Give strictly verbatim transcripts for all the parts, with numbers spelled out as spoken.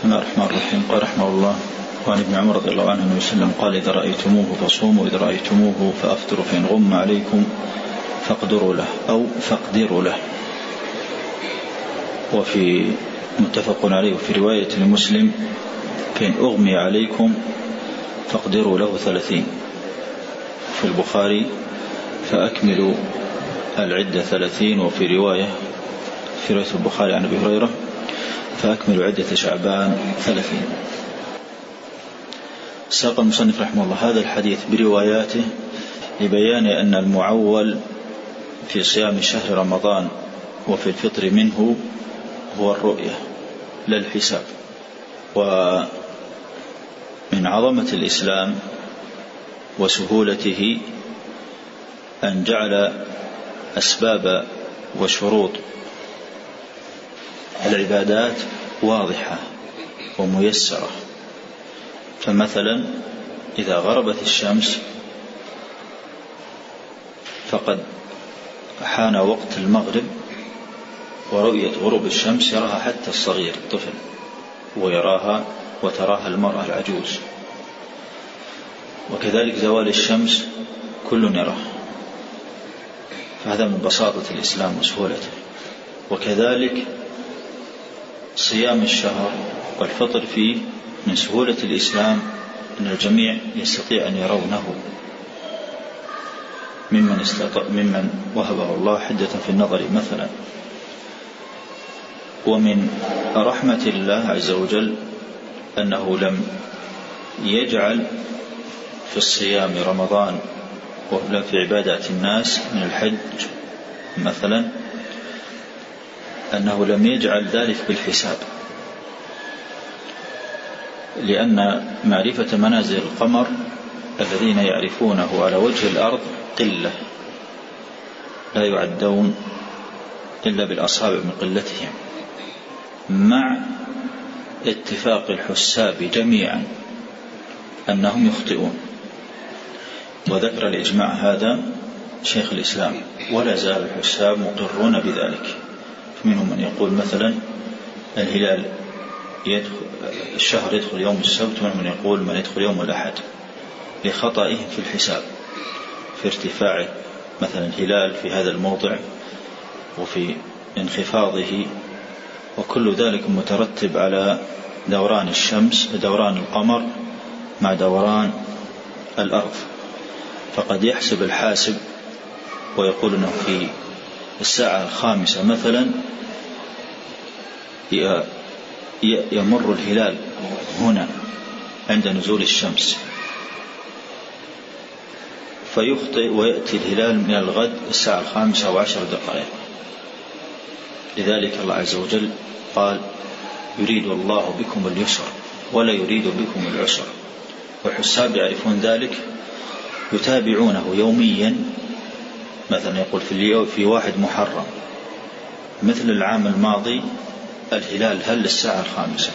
بسم الله الرحمن الرحيم. قال رحمه الله: وعن ابن عمر رضي الله عنه وسلم قال: إذا رأيتموه فصوموا، إذا رأيتموه فأفطروا، فإن غم عليكم فاقدروا له أو فاقدروا له. وفي متفق عليه وفي رواية لمسلم: فإن أغمي عليكم فاقدروا له ثلاثين. في البخاري: فأكملوا العدة ثلاثين. وفي رواية في رواية البخاري عن أبي هريرة: فأكملوا عدة شعبان ثلاثين. ساق المصنف رحمه الله هذا الحديث برواياته لبيان أن المعول في صيام شهر رمضان وفي الفطر منه هو الرؤية لا الحساب. ومن عظمة الإسلام وسهولته أن جعل أسباب وشروط العبادات واضحة وميسرة. فمثلا إذا غربت الشمس فقد حان وقت المغرب، ورؤية غروب الشمس يراها حتى الصغير الطفل، ويراها وتراها المرأة العجوز. وكذلك زوال الشمس كل يراه. فهذا من بساطة الإسلام وسهولته. وكذلك صيام الشهر والفطر فيه من سهولة الإسلام أن الجميع يستطيع أن يرونه ممن, استطاع ممن وهبه الله حدة في النظر مثلا. ومن رحمة الله عز وجل أنه لم يجعل في الصيام رمضان ولا في عبادات الناس من الحج مثلا، أنه لم يجعل ذلك بالحساب، لأن معرفة منازل القمر الذين يعرفونه على وجه الأرض قلة، لا يعدون إلا بالأصابع من قلتهم، مع اتفاق الحساب جميعا أنهم يخطئون. وذكر الإجماع هذا شيخ الإسلام، ولا زال الحساب مقرون بذلك. منهم من يقول مثلا الهلال يدخل الشهر يدخل يوم السبت، ومنهم من يقول من يدخل يوم الأحد، لخطئهم في الحساب، في ارتفاع مثلا الهلال في هذا الموضع وفي انخفاضه، وكل ذلك مترتب على دوران الشمس دوران القمر مع دوران الأرض. فقد يحسب الحاسب ويقول أنه في الساعة الخامسة مثلا يمر الهلال هنا عند نزول الشمس، فيخطئ ويأتي الهلال من الغد الساعة الخامسة وعشر دقائق. لذلك الله عز وجل قال: يريد الله بكم اليسر ولا يريد بكم العسر. والحساب يعرفون ذلك، يتابعونه يوميا. مثلا يقول في اليوم في واحد محرم مثل العام الماضي الهلال هل الساعة الخامسة،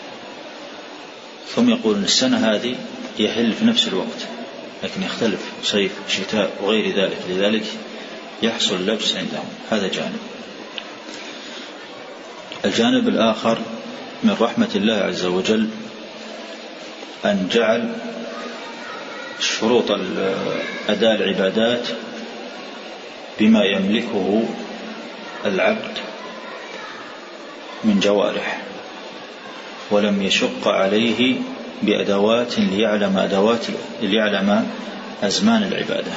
ثم يقول السنة هذه يهل في نفس الوقت، لكن يختلف صيف شتاء وغير ذلك، لذلك يحصل لبس عندهم. هذا جانب. الجانب الآخر من رحمة الله عز وجل أن جعل شروط أداء العبادات بما يملكه العبد من جوارح، ولم يشق عليه بأدوات ليعلم أدوات ليعلم أزمان العبادة.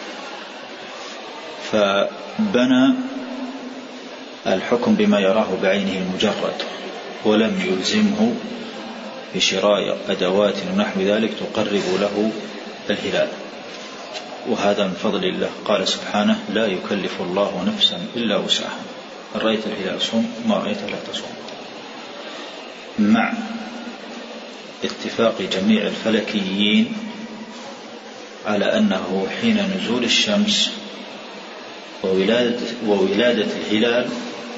فبنى الحكم بما يراه بعينه المجرد، ولم يلزمه بشراء أدوات ونحو ذلك تقرب له الهلال. وهذا من فضل الله. قال سبحانه: لا يكلف الله نفسا إلا وسعها، إن رأيت الهلال صم، ما رأيت لا تصوم. مع اتفاق جميع الفلكيين على أنه حين نزول الشمس وولادة, وولادة الهلال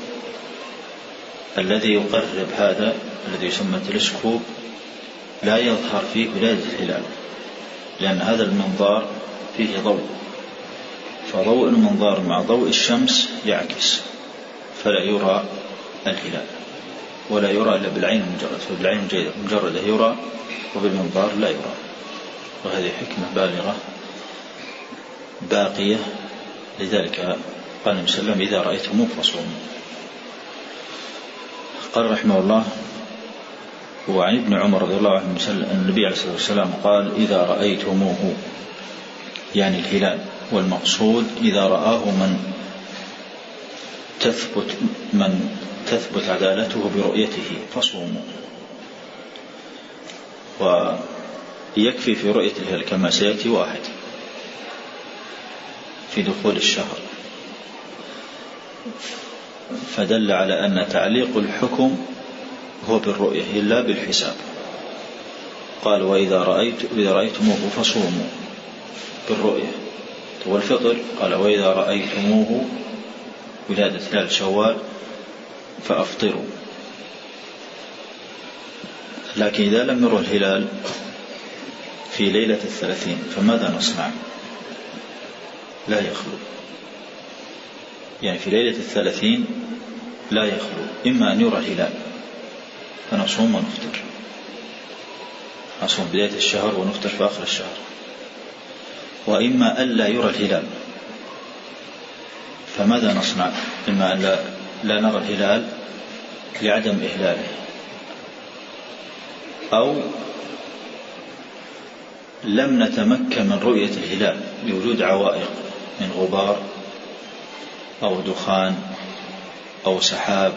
الذي يقرب هذا الذي يسمى التلسكوب لا يظهر فيه ولادة الهلال، لأن هذا المنظار فيه ضوء، فضوء المنظار مع ضوء الشمس يعكس فلا يرى الهلال. ولا يرى إلا بالعين المجردة، فبالعين المجردة يرى وبالمنظار لا يرى. وهذه حكمة بالغة باقية، لذلك قال النبي صلى الله عليه وسلم إذا رأيتموه فصوموا. قال رحمه الله: وعن ابن عمر رضي الله عنه النبي عليه الصلاة والسلام قال: إذا رأيتموه، يعني الهلال، والمقصود إذا رآه من تثبت من تثبت عدالته برؤيته فصوموا. ويكفي في رؤية الهلال كما سيأتي واحد في دخول الشهر، فدل على أن تعليق الحكم هو بالرؤية إلا بالحساب. قال: وإذا رأيت إذا رأيتموه فصوموا بالرؤية. والفطر قال: وإذا رأيتموه ولادة هلال شوال فأفطروا. لكن إذا لم يرى الهلال في ليلة الثلاثين فماذا نصنع؟ لا يخلو، يعني في ليلة الثلاثين لا يخلو، إما أن يرى الهلال فنصوم ونفطر، نصوم بداية الشهر ونفطر في آخر الشهر، وإما ألا يرى الهلال فماذا نصنع؟ إما أن لا, لا نرى الهلال لعدم إهلاله، أو لم نتمكن من رؤية الهلال لوجود عوائق من غبار أو دخان أو سحاب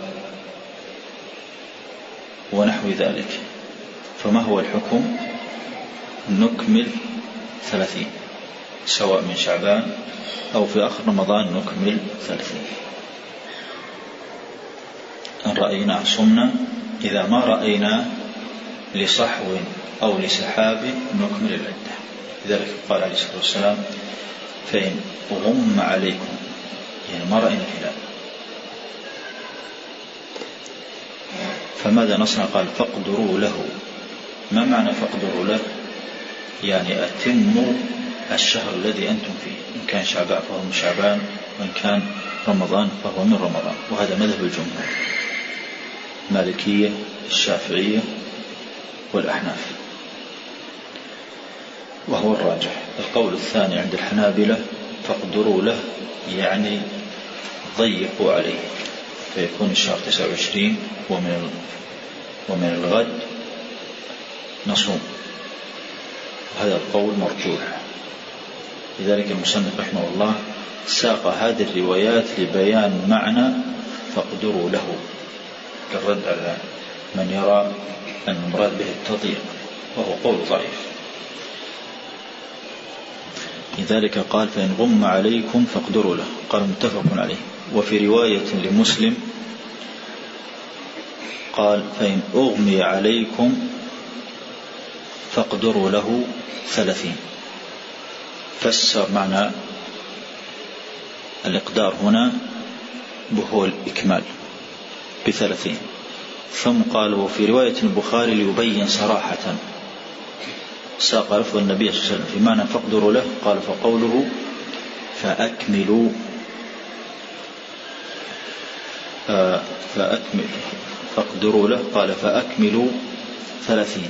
ونحو ذلك، فما هو الحكم؟ نكمل ثلاثين، سواء من شعبان أو في آخر رمضان نكمل ثلاثين. إن رأينا صمنا، إذا ما رأينا لصحو أو لسحاب نكمل العدة. لذلك قال عليه الصلاة والسلام: فإن غم عليكم، يعني ما رأينا الهلال، فماذا نصنع؟ قال: فاقدروا له. ما معنى فاقدروا له؟ يعني أتموا الشهر الذي أنتم فيه، إن كان شعبان فهو من شعبان، وإن كان رمضان فهو من رمضان. وهذا مذهب الجمهور، المالكية، الشافعية، والأحناف، وهو الراجح. القول الثاني عند الحنابلة: فاقدروا له، يعني ضيقوا عليه، فيكون الشهر تسعة وعشرين ومن ومن الغد نصوم. هذا القول مرجوح. لذلك المصنف رحمه الله ساق هذه الروايات لبيان معنى فاقدروا له، كالرد على من يرى أن المراد به التضييق، وهو قول ضعيف. لذلك قال: فإن غم عليكم فاقدروا له. قال: متفق عليه. وفي رواية لمسلم قال: فإن أغمي عليكم فاقدروا له ثلاثين. فسر معنى الإقدار هنا وهو الإكمال بثلاثين. ثم قال: وفي رواية البخاري ليبين صراحة ساق لفظ النبي صلى الله عليه وسلم في معنى فاقدروا له. قال: فقوله فأكملوا فأكمل فاقدروا له، قال: فأكملوا ثلاثين،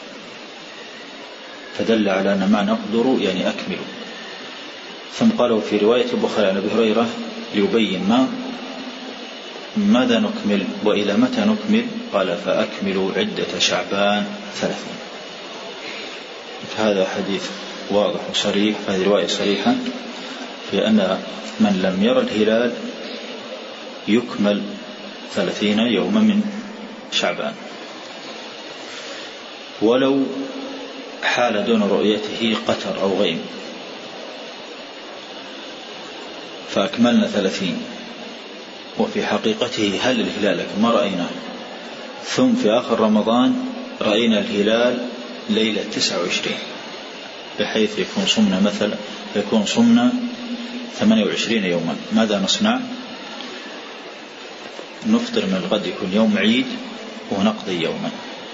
فدل على أن معنى اقدروا يعني أكملوا. ثم قالوا في رواية البخاري عن أبي هريرة ليبين ما ماذا نكمل وإلى متى نكمل، قال: فأكملوا عدة شعبان ثلاثين. فهذا حديث واضح وصريح، هذه رواية صريحة في أن من لم يرى الهلال يكمل ثلاثين يوما من شعبان، ولو حال دون رؤيته قتر أو غيم، فأكملنا ثلاثين. وفي حقيقته هل الهلال كما رأينا، ثم في آخر رمضان رأينا الهلال ليلة تسعة وعشرين، بحيث يكون صمنا مثلا يكون صمنا ثمانية وعشرين يوما. ماذا نصنع؟ نفطر من الغد، يكون يوم عيد، ونقضي يوما.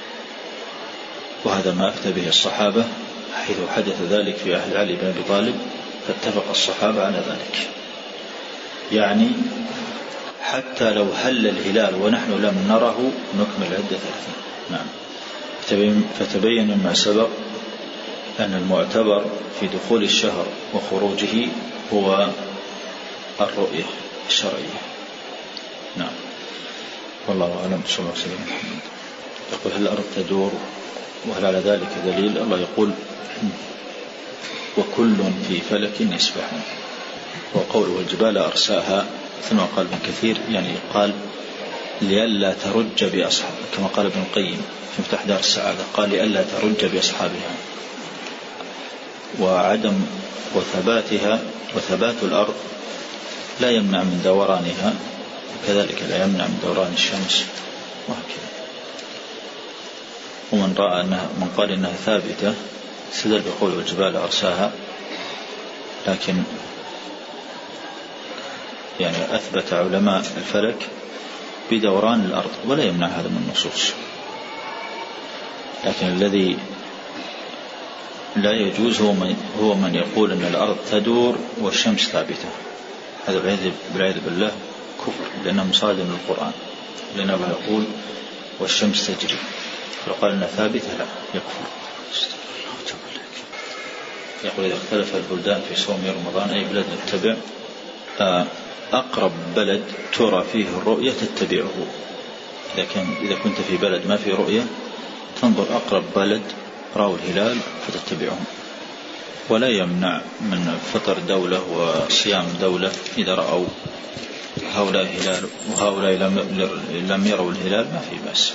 وهذا ما أفتى به الصحابة، حيث حدث ذلك في عهد علي بن أبي طالب، فاتفق الصحابة على ذلك. يعني حتى لو هل الهلال ونحن لم نره نكمل العدة ثلاثين. نعم. فتبين مما سبق أن المعتبر في دخول الشهر وخروجه هو الرؤية الشرعية. نعم. والله أعلم. صلى الله عليه وسلم. يقول هل الأرض تدور وهل على ذلك دليل؟ الله يقول وكل في فلك يسبحون، وقوله والجبال أرساها ثم قال ابن كثير يعني قال لئلا ترج بأصحاب، كما قال ابن القيم في مفتاح دار السعادة قال لئلا ترج بأصحابها. وعدم وثباتها وثبات الأرض لا يمنع من دورانها، وكذلك لا يمنع من دوران الشمس وهكذا. ومن رأى أنها من قال إنها ثابتة استدل بقول والجبال أرساها، لكن يعني أثبت علماء الفلك بدوران الأرض ولا يمنع هذا من النصوص. لكن الذي لا يجوز هو من, هو من يقول أن الأرض تدور والشمس ثابتة. هذا بالعياذ بالله كفر، لأنه مصادم للقرآن، لأنه يقول والشمس تجري، لو قال أنها ثابتة لا يكفر. يقول إذا اختلف البلدان في صوم رمضان أي بلد نتبع، أقرب بلد ترى فيه الرؤية تتبعه. إذا كان إذا كنت في بلد ما في رؤية تنظر أقرب بلد رأوا الهلال فتتبعهم. ولا يمنع من فطر دولة وصيام دولة إذا رأوا هؤلاء الهلال وهؤلاء لم يروا الهلال ما في بأس.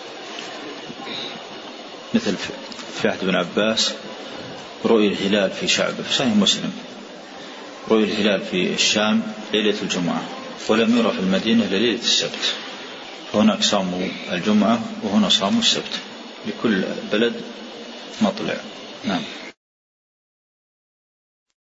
مثل في عهد بن عباس رؤية الهلال في شعب في صحيح مسلم، رؤية الهلال في الشام ليلة الجمعة ولم يرى في المدينة ليلة السبت، فهناك صاموا الجمعة وهنا صاموا السبت، لكل بلد مطلع. نعم.